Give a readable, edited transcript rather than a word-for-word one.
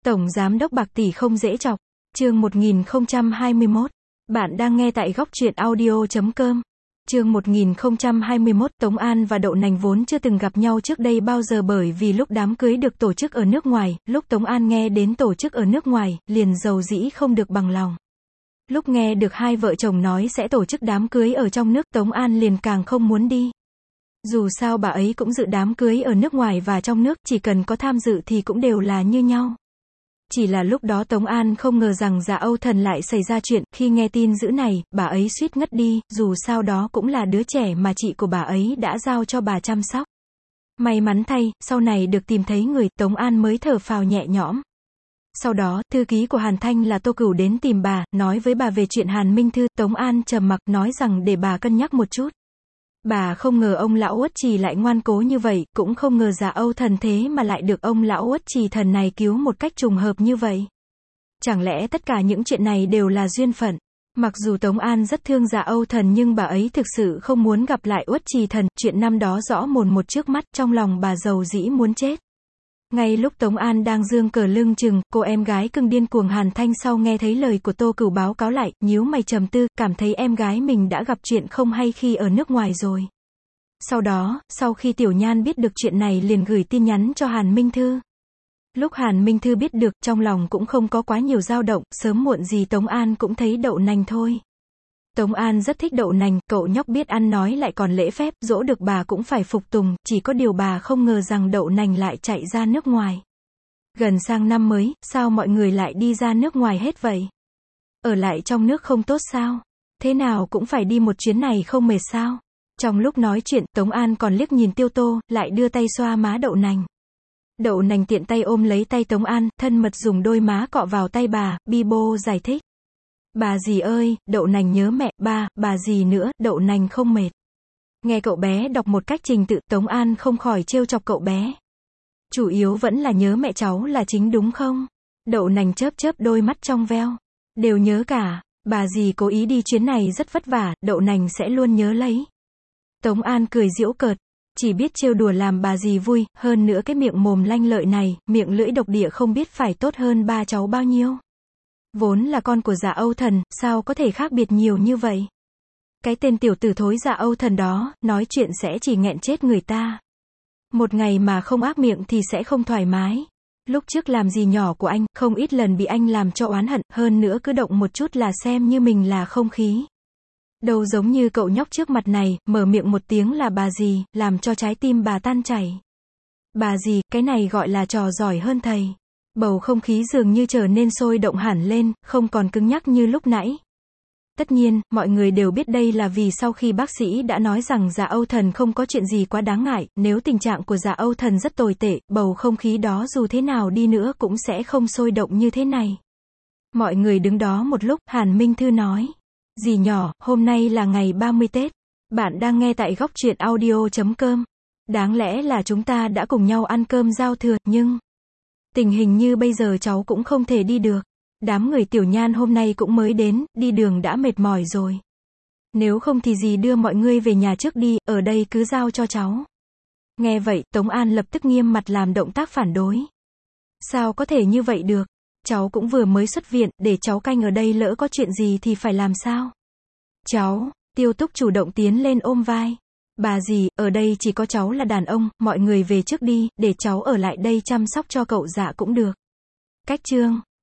Tổng Giám đốc bạc tỷ không dễ chọc. Chương 1021. Bạn đang nghe tại góc truyện audio.com. Chương 1021. Tống An và Đậu Nành vốn chưa từng gặp nhau trước đây bao giờ, bởi vì lúc đám cưới được tổ chức ở nước ngoài, lúc Tống An nghe đến tổ chức ở nước ngoài, liền dầu dĩ không được bằng lòng. Lúc nghe được hai vợ chồng nói sẽ tổ chức đám cưới ở trong nước, Tống An liền càng không muốn đi. Dù sao bà ấy cũng dự đám cưới ở nước ngoài và trong nước, chỉ cần có tham dự thì cũng đều là như nhau. Chỉ là lúc đó Tống An không ngờ rằng Dạ Âu Thần lại xảy ra chuyện, khi nghe tin dữ này, bà ấy suýt ngất đi, dù sao đó cũng là đứa trẻ mà chị của bà ấy đã giao cho bà chăm sóc. May mắn thay, sau này được tìm thấy người, Tống An mới thở phào nhẹ nhõm. Sau đó, thư ký của Hàn Thanh là Tô Cửu đến tìm bà, nói với bà về chuyện Hàn Minh Thư. Tống An trầm mặc, nói rằng để bà cân nhắc một chút. Bà không ngờ ông lão Uất Trì lại ngoan cố như vậy, cũng không ngờ Dạ Âu Thần thế mà lại được ông lão Uất Trì thần này cứu một cách trùng hợp như vậy. Chẳng lẽ tất cả những chuyện này đều là duyên phận? Mặc dù Tống An rất thương Dạ Âu Thần nhưng bà ấy thực sự không muốn gặp lại Uất Trì thần, chuyện năm đó rõ mồn một trước mắt, trong lòng bà dầu dĩ muốn chết. Ngay lúc Tống An đang giương cờ lưng chừng, cô em gái cưng điên cuồng Hàn Thanh sau nghe thấy lời của Tô Cửu báo cáo lại, nhíu mày trầm tư, cảm thấy em gái mình đã gặp chuyện không hay khi ở nước ngoài rồi. Sau đó, sau khi Tiểu Nhan biết được chuyện này liền gửi tin nhắn cho Hàn Minh Thư. Lúc Hàn Minh Thư biết được, trong lòng cũng không có quá nhiều dao động, sớm muộn gì Tống An cũng thấy Đậu Nành thôi. Tống An rất thích Đậu Nành, cậu nhóc biết ăn nói lại còn lễ phép, dỗ được bà cũng phải phục tùng, chỉ có điều bà không ngờ rằng Đậu Nành lại chạy ra nước ngoài. Gần sang năm mới, sao mọi người lại đi ra nước ngoài hết vậy? Ở lại trong nước không tốt sao? Thế nào cũng phải đi một chuyến này không mệt sao? Trong lúc nói chuyện, Tống An còn liếc nhìn Tiêu Tô, lại đưa tay xoa má Đậu Nành. Đậu Nành tiện tay ôm lấy tay Tống An, thân mật dùng đôi má cọ vào tay bà, bi bô giải thích. Bà dì ơi, Đậu Nành nhớ mẹ, bà dì nữa, Đậu Nành không mệt. Nghe cậu bé đọc một cách trình tự, Tống An không khỏi trêu chọc cậu bé. Chủ yếu vẫn là nhớ mẹ cháu là chính đúng không? Đậu Nành chớp chớp đôi mắt trong veo. Đều nhớ cả, bà dì cố ý đi chuyến này rất vất vả, Đậu Nành sẽ luôn nhớ lấy. Tống An cười giễu cợt, chỉ biết trêu đùa làm bà dì vui, hơn nữa cái miệng mồm lanh lợi này, miệng lưỡi độc địa không biết phải tốt hơn ba cháu bao nhiêu. Vốn là con của Dạ Âu Thần, sao có thể khác biệt nhiều như vậy? Cái tên tiểu tử thối Dạ Âu Thần đó, nói chuyện sẽ chỉ nghẹn chết người ta. Một ngày mà không ác miệng thì sẽ không thoải mái. Lúc trước làm gì nhỏ của anh, không ít lần bị anh làm cho oán hận, hơn nữa cứ động một chút là xem như mình là không khí. Đâu giống như cậu nhóc trước mặt này, mở miệng một tiếng là bà dì, làm cho trái tim bà tan chảy. Bà dì, cái này gọi là trò giỏi hơn thầy. Bầu không khí dường như trở nên sôi động hẳn lên, không còn cứng nhắc như lúc nãy. Tất nhiên, mọi người đều biết đây là vì sau khi bác sĩ đã nói rằng Dạ Âu Thần không có chuyện gì quá đáng ngại, nếu tình trạng của Dạ Âu Thần rất tồi tệ, bầu không khí đó dù thế nào đi nữa cũng sẽ không sôi động như thế này. Mọi người đứng đó một lúc, Hàn Minh Thư nói. Dì nhỏ, hôm nay là ngày 30 Tết. Bạn đang nghe tại góc truyện audio.com. Đáng lẽ là chúng ta đã cùng nhau ăn cơm giao thừa, nhưng tình hình như bây giờ cháu cũng không thể đi được. Đám người Tiểu Nhan hôm nay cũng mới đến, đi đường đã mệt mỏi rồi. Nếu không thì dì đưa mọi người về nhà trước đi, ở đây cứ giao cho cháu. Nghe vậy, Tống An lập tức nghiêm mặt làm động tác phản đối. Sao có thể như vậy được? Cháu cũng vừa mới xuất viện, để cháu canh ở đây lỡ có chuyện gì thì phải làm sao? Cháu, Tiêu Túc chủ động tiến lên ôm vai. Bà dì, ở đây chỉ có cháu là đàn ông, mọi người về trước đi, để cháu ở lại đây chăm sóc cho cậu Dạ cũng được. Cách chương